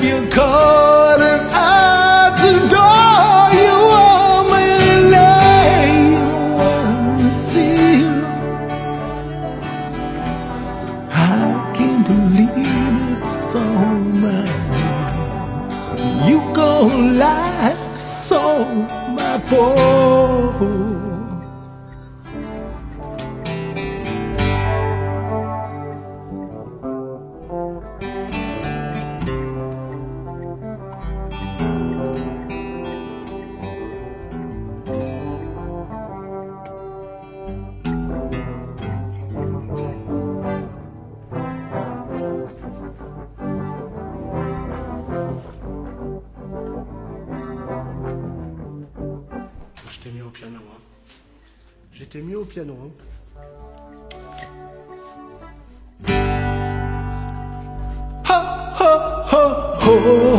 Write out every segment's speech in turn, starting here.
you caught and at the door you want me to lay and see you. I can't believe it's so much. You gon' lie so my fault. Je t'ai mis au piano, hein. Je t'ai mis au piano, hein. Ho, ho, ho, ho,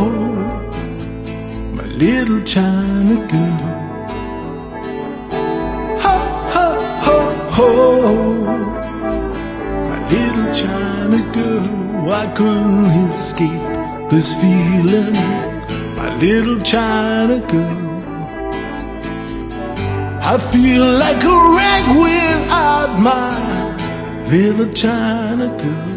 my little China girl. Ho, ho, ho, ho, my little China girl. I couldn't escape this feeling, my little China girl. I feel like a wreck without my little China girl.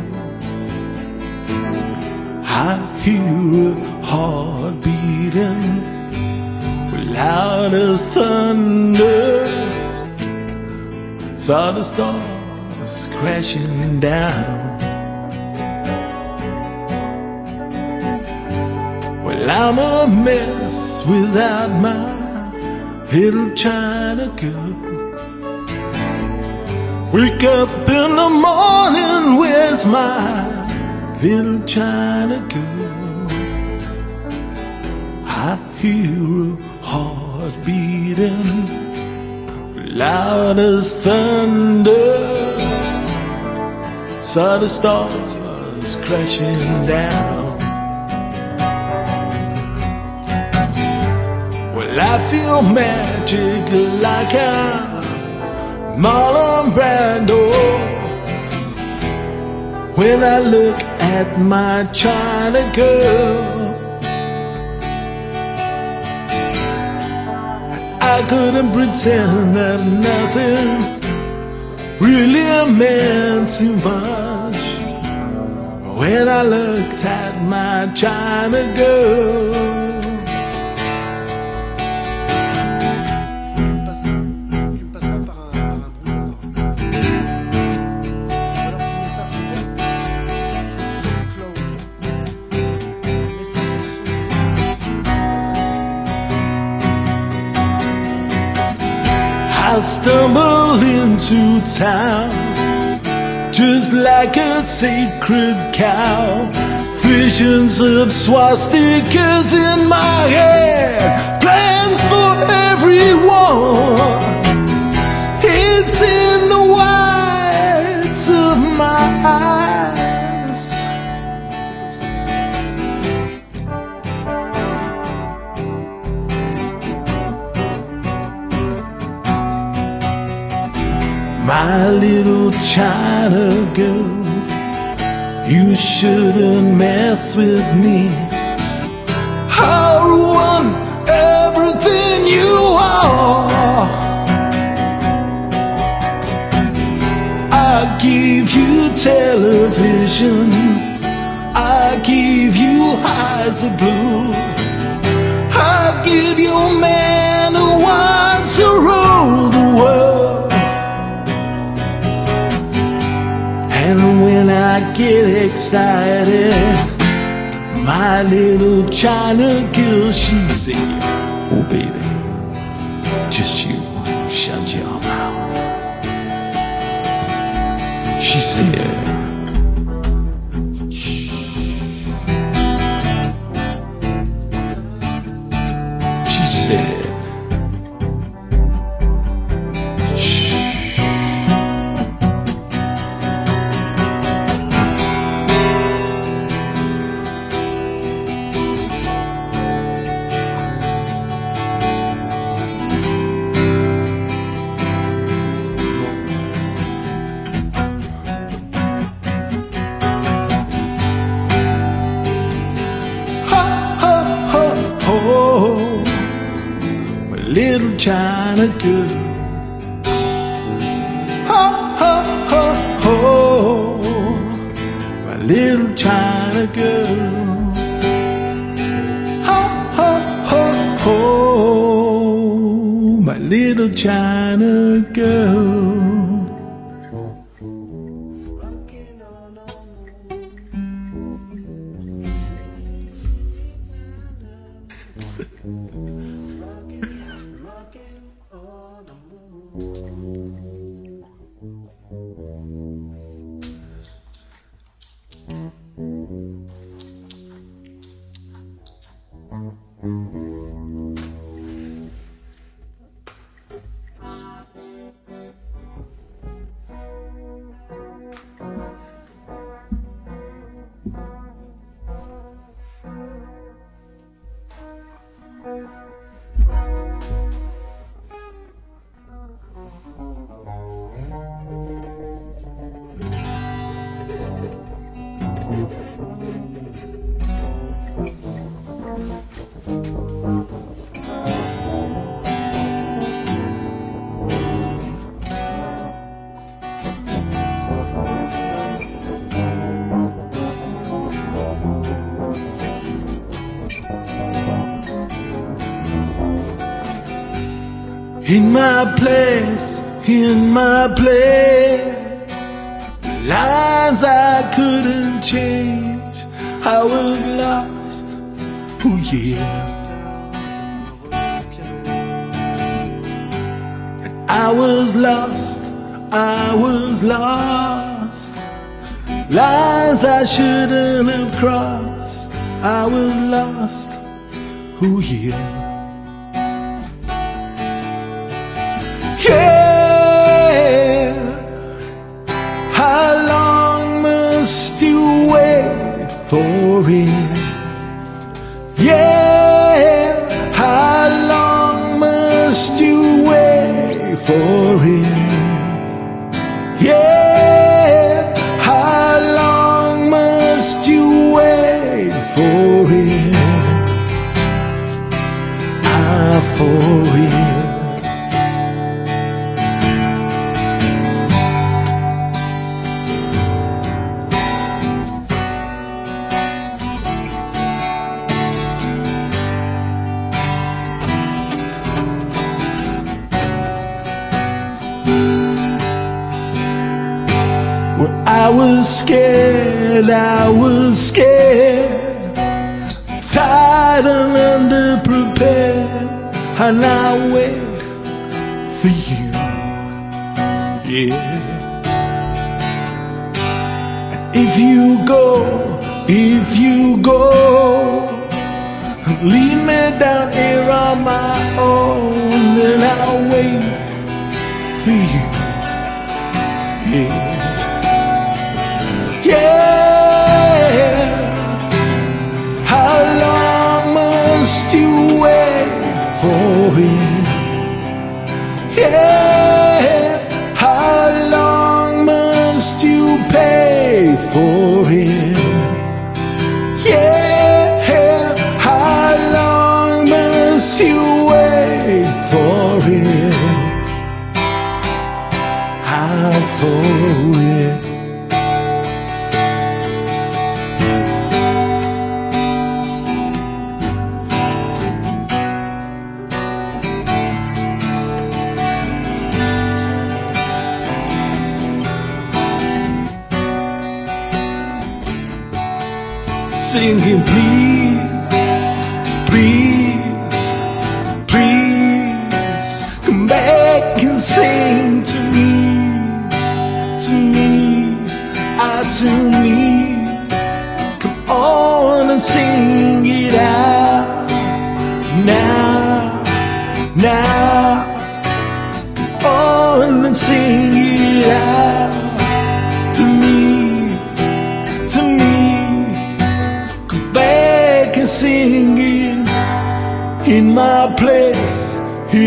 I hear a heart beating loud as thunder. Saw the stars crashing down. Well, I'm a mess without my little China girl. Wake up in the morning, where's my little China girl? I hear a heart beating loud as thunder. Saw the stars crashing down. Well, I feel magic like I'm Marlon Brando when I look at my China girl. I couldn't pretend that nothing really meant too much when I looked at my China girl. I stumble into town just like a sacred cow. Visions of swastikas in my head, plans for everyone. It's in the whites of my eyes. My little China girl, you shouldn't mess with me. I'll ruin everything you are. I give you television, I give you eyes of blue, I give you a man who wants to rule the world. And when I get excited, my little China girl, she said, oh baby, just you shut your mouth. She said, shh. She said, little China girl. Ho, ho, ho, ho, my little China girl. Ho, ho, ho, ho, my little China girl. In my place, lines I couldn't change. I was lost, oh yeah. I was lost, I was lost. Lines I shouldn't have crossed. I was lost, oh yeah. Yeah, how long must you wait for it? Yeah, how long must you wait for it? Yeah, how long must you wait for it? For it. I was scared, tired and underprepared, and I wait for you, yeah. If you go, leave me down here on my own, then I'll wait for you, yeah. Yeah, how long must you wait for it? Yeah, how long must you pay for it? Yeah, how long must you wait for it? How for it? Singing, please, please, please, come back and sing to me, to me. Come on and sing it out now, now. Come on and sing it out to me, to me. Singing in my place,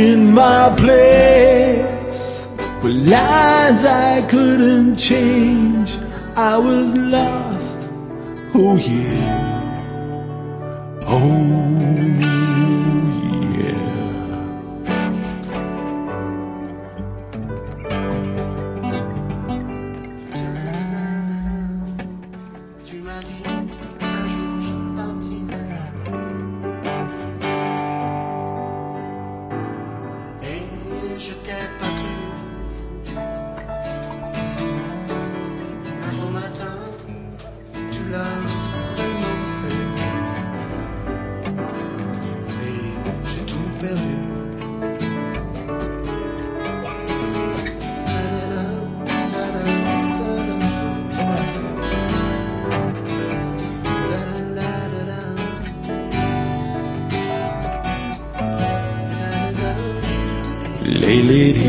with lines I couldn't change. I was lost, oh yeah, oh yeah. lady,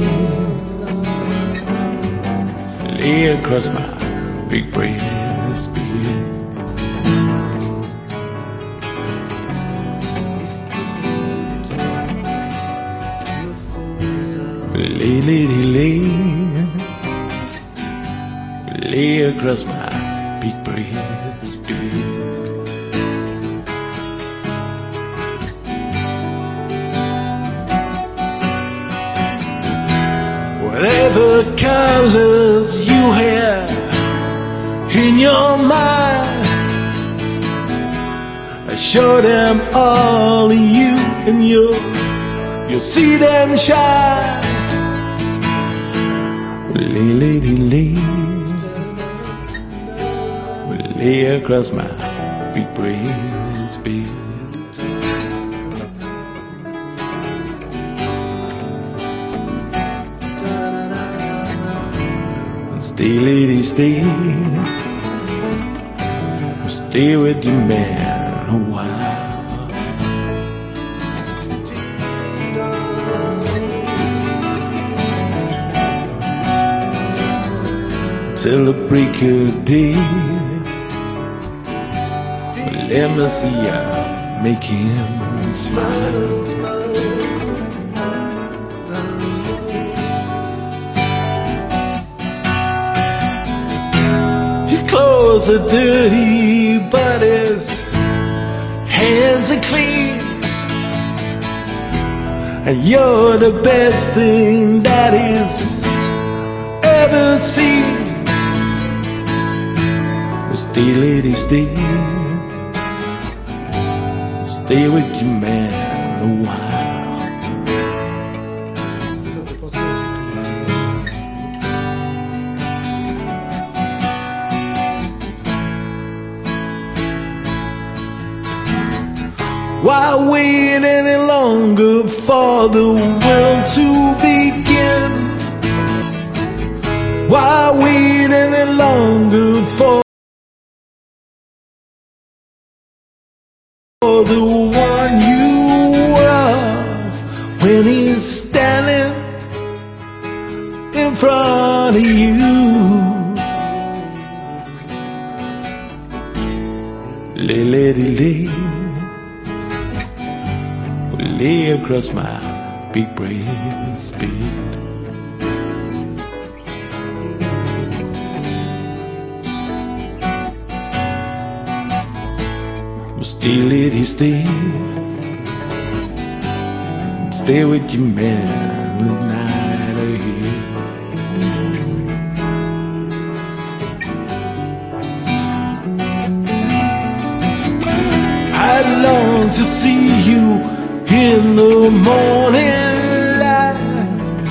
lay across my big breastplate. Lay across my big breastplate. Whatever colors you have in your mind, I show them all to you, and you'll see them shine. Lay across my big breastplate. Stay, lady, stay with your man a while. Till the break of day. Let me see ya make him smile. His clothes are dirty, but his hands are clean. And you're the best thing that he's ever seen. Stay, lady, stay with your man a while. Why wait any longer for the world to begin? Why wait any longer for the one you love when he's standing in front of you? Lay across my big breastplate. Stay, lady, stay with your man the night ahead. I long to see you in the morning light.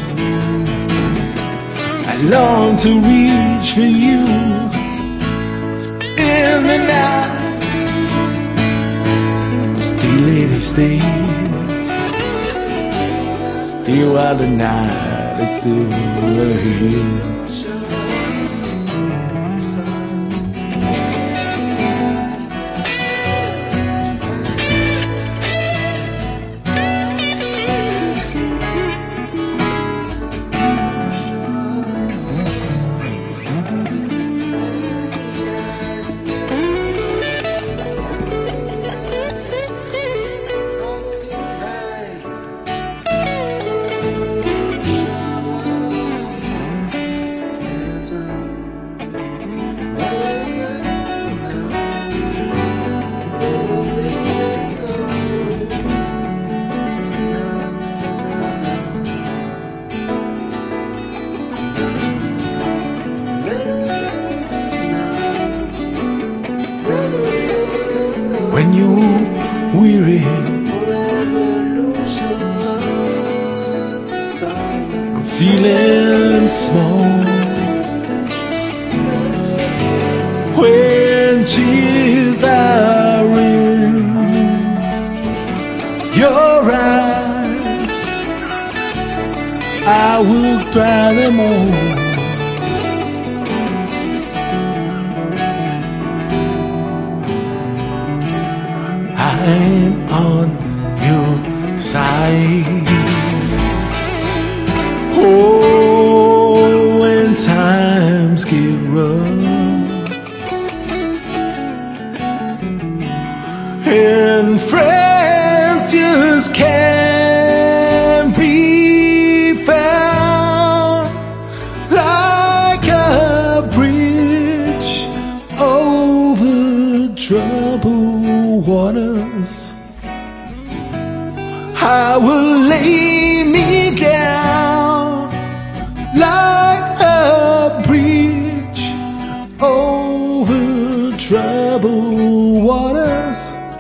I long to reach for you in the night. Lady, stay while the night is still ahead. When you're weary, feeling small, when tears are in your eyes, I will dry them all. I'm on your side. And friends just can't be found like a bridge over troubled waters. I will lay me down like a bridge over troubled waters.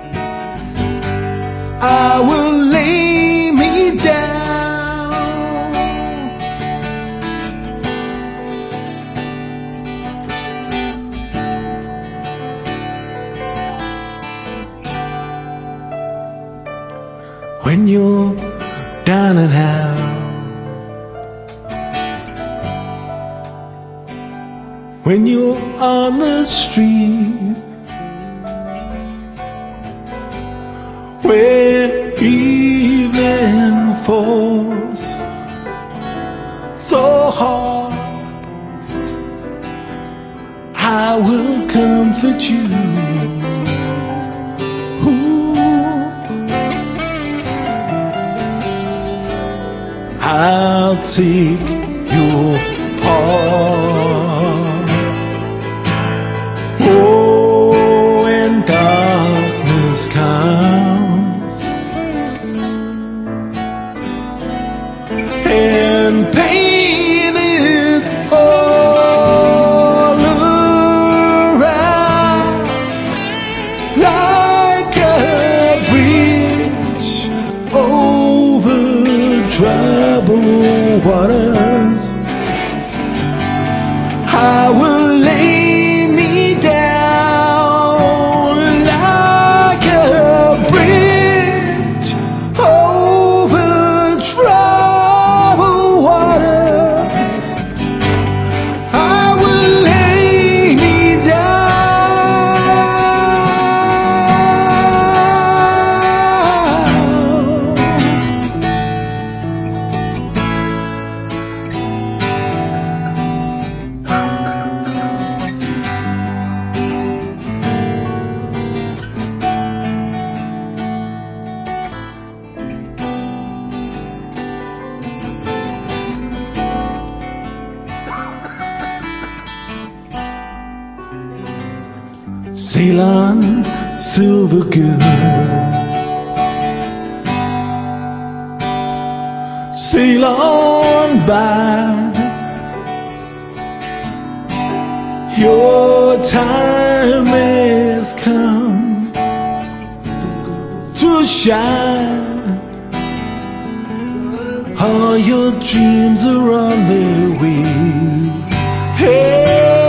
I will lay me down. When you're down and out, when you're on the street, when evening falls so hard, I will comfort you. Ooh. I'll take your part. Oh, when darkness comes and pain is all around, like a bridge over troubled waters, I will lay me down like a bridge over troubled waters. I will lay me down. Sail on, silver girl, sail on by. Your time has come to shine. All your dreams are on their way. Hey,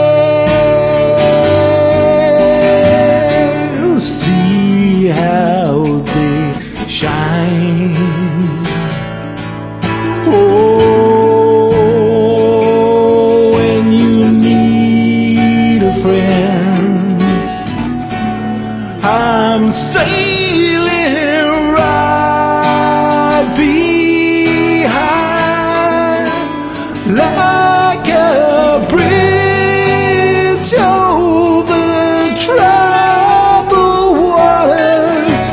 see how they shine. Oh, when you need a friend, I'm sailing right behind, like a bridge over troubled waters.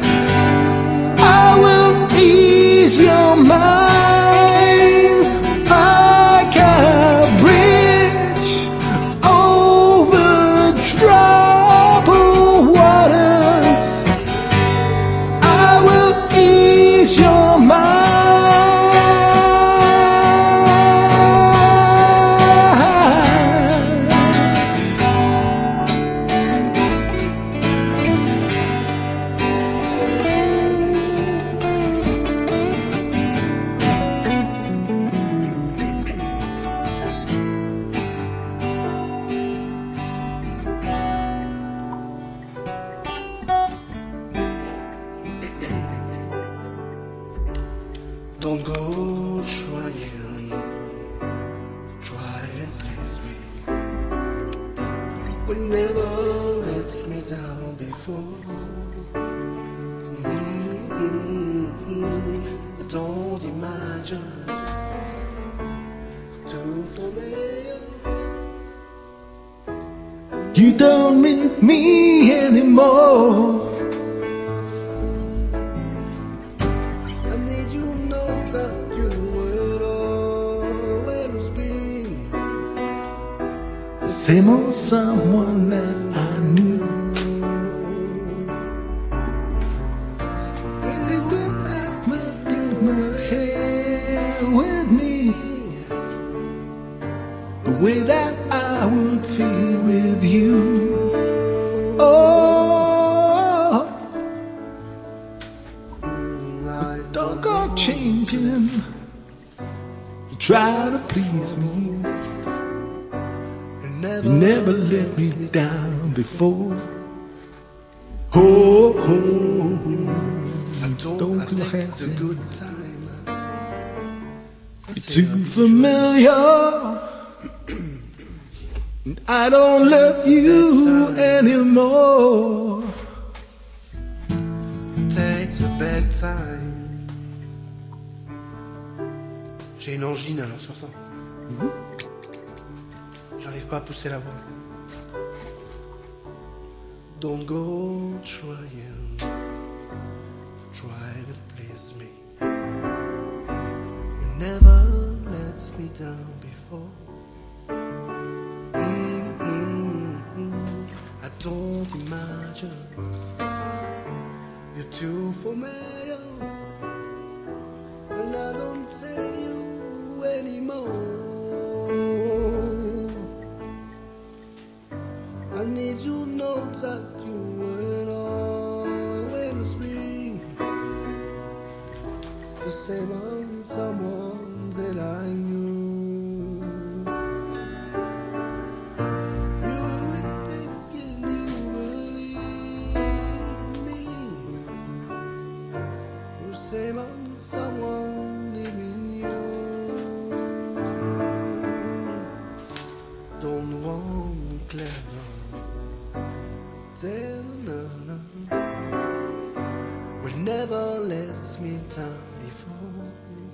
I will ease your mind, like a bridge over troubled waters. I will ease your mind. Don't go try and please me. We never let me down before. Don't imagine too familiar. You don't mean me anymore. I need you to know that you will always be The same old someone that I knew. You don't have my hair with me, the way that I would feel with you. Oh, don't go changing to try to please me. You never let me down before. Oh, don't I do take hands the in. good time. You're too familiar. And I don't love you anymore. Take the bedtime. J'ai une angine alors sur ça. J'arrive pas à pousser la voix. Don't go trying to please me. You never let me down before. I don't imagine you're too familiar, and I don't see you anymore. I need you to know that you will always be the same as someone that I knew. You were thinking you believe me, the same as someone leaving you. Don't want me clever. Will never let me down before.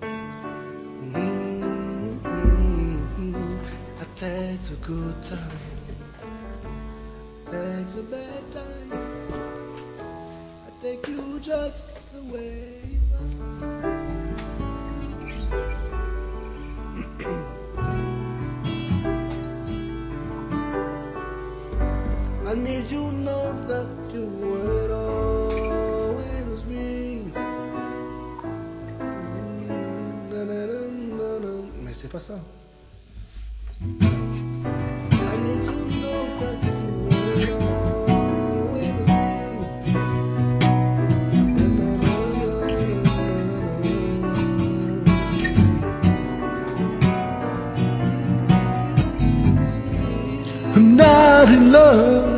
I take the good time, take the bad time. I take you just the way you are. I need you to know that you will always be. Mais c'est pas ça. I need you to know that you will always be. I'm not in love,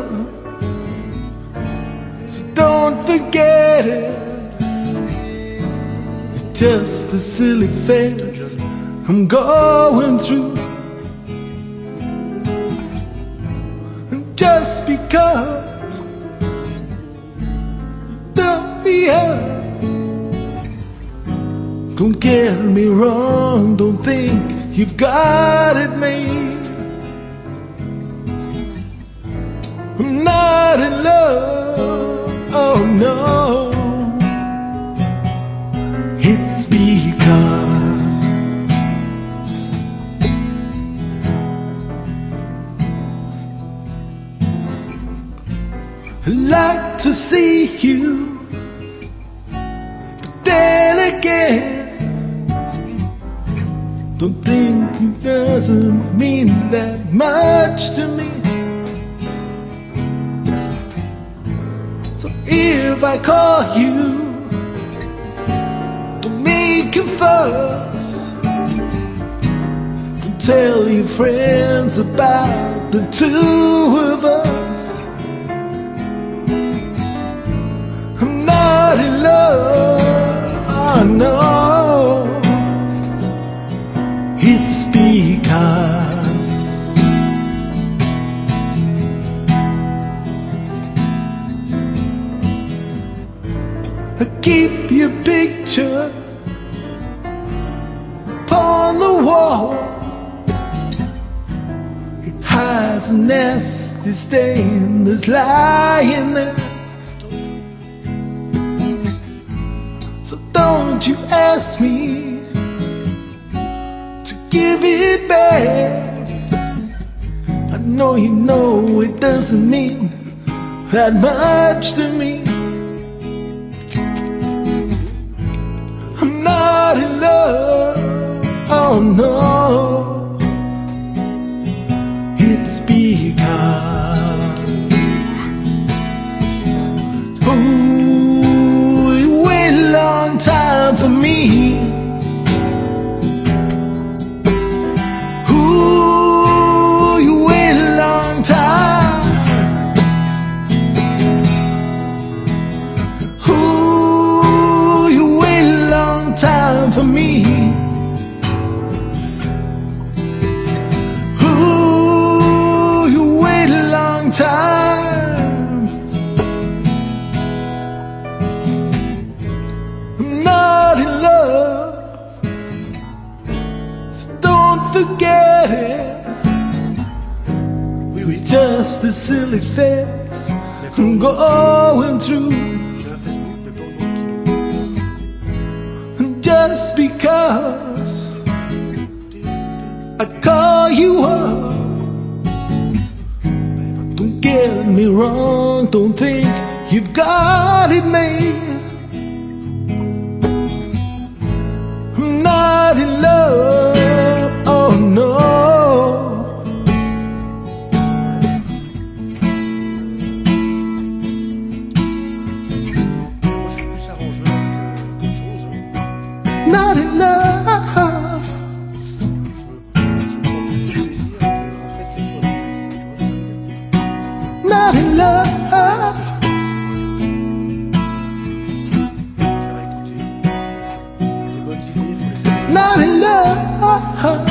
so don't forget it. It's just the silly phase I'm going through. And just because don't be hurt, don't get me wrong, don't think you've got it made. I'm not in love, oh no. It's because I like to see you, but then again, don't think it doesn't mean that much to me. So if I call you, don't make a fuss, don't tell your friends about the two of us. I'm not in love, oh no. It's because I keep your picture upon the wall. It hides a nasty stain that's lying there. So don't you ask me to give it back. I know you know it doesn't mean that much to me. I'm not in love, oh no. It's because ooh, you wait a long time for me. Ooh, you wait a long time. Ooh, you wait a long time for me. Ooh, you wait a long time. I'm not in love, so don't forget it. We were just a silly phase I'm going through. And just because I call you up, don't get me wrong, don't think you've got it made. I'm not in love, oh no. Not in love. Not in love. Not in love.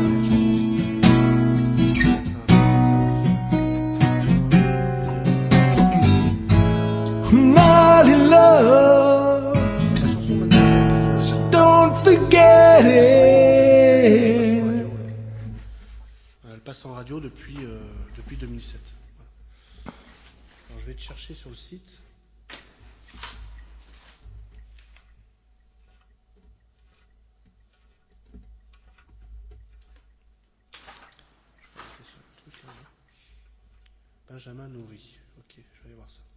I'm not in love, so don't forget it. Elle passe en radio depuis 2007. Alors, je vais te chercher sur le site. Benjamin Nourri. Ok, je vais aller voir ça.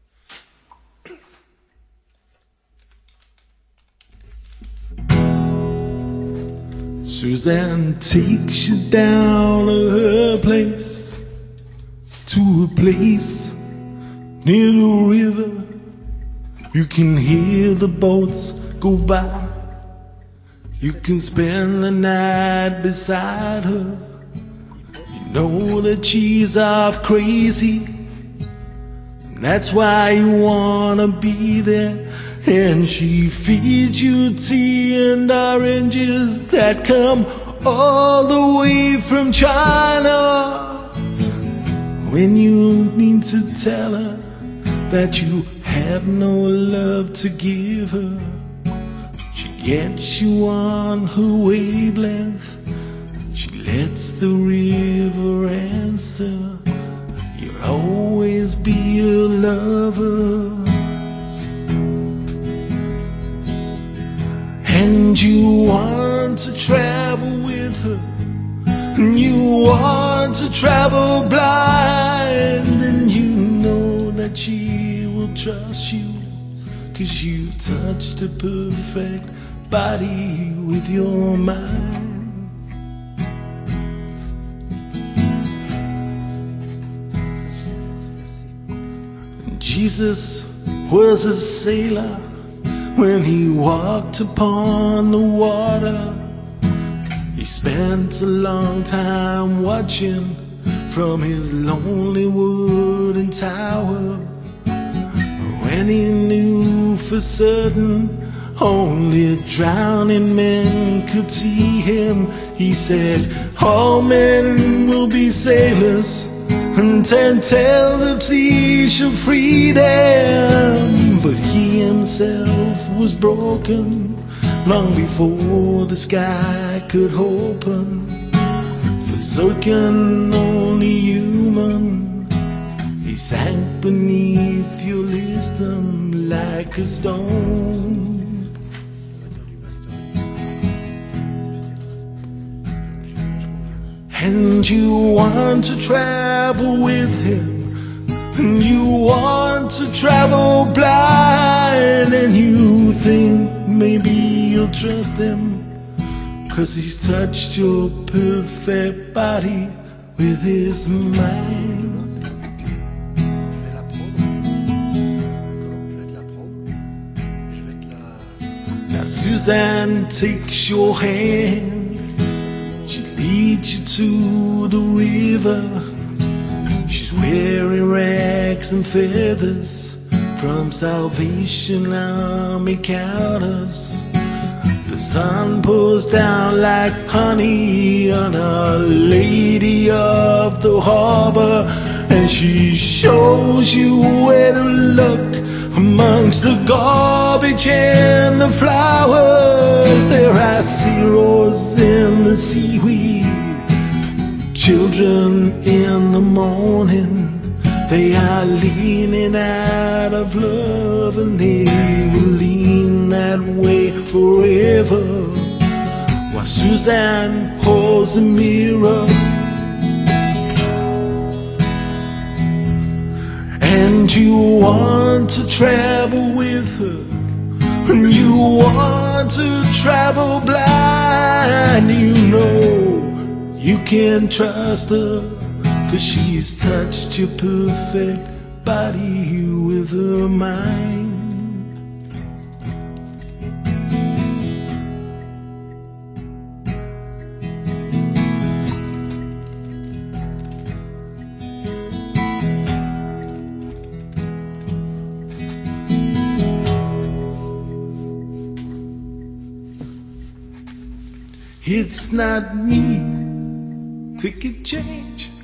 Suzanne takes you down to her place, to a place near the river. You can hear the boats go by. You can spend the night beside her. You know that she's off crazy, and that's why you wanna be there. And she feeds you tea and oranges that come all the way from China. When you need to tell her that you have no love to give her, she gets you on her wavelength. She lets the river answer. You'll always be a lover. And you want to travel with her, and you want to travel blind, and you know that she will trust you, 'cause you've touched a perfect body with your mind. And Jesus was a sailor when he walked upon the water. He spent a long time watching from his lonely wooden tower. When he knew for certain only drowning men could see him, he said, all men will be sailors, and tell the sea shall free them. But he himself was broken long before the sky could open. For so can only human. He sank beneath your wisdom like a stone. And you want to travel with him, and you want to travel blind, and you think maybe you'll trust him, 'cause he's touched your perfect body with his mind. Now Suzanne takes your hand, she leads you to the river. She's wearing rags and feathers from Salvation Army counters. The sun pours down like honey on Our Lady of the Harbor, and she shows you where to look amongst the garbage and the flowers. There are zeros in the seaweed, children in the morning. They are leaning out of love, and they will lean that way forever, while Suzanne holds a mirror. And you want to travel with her, and you want to travel blind. You know you can trust her, 'cause she's touched your perfect body with her mind. It's not me, take a change.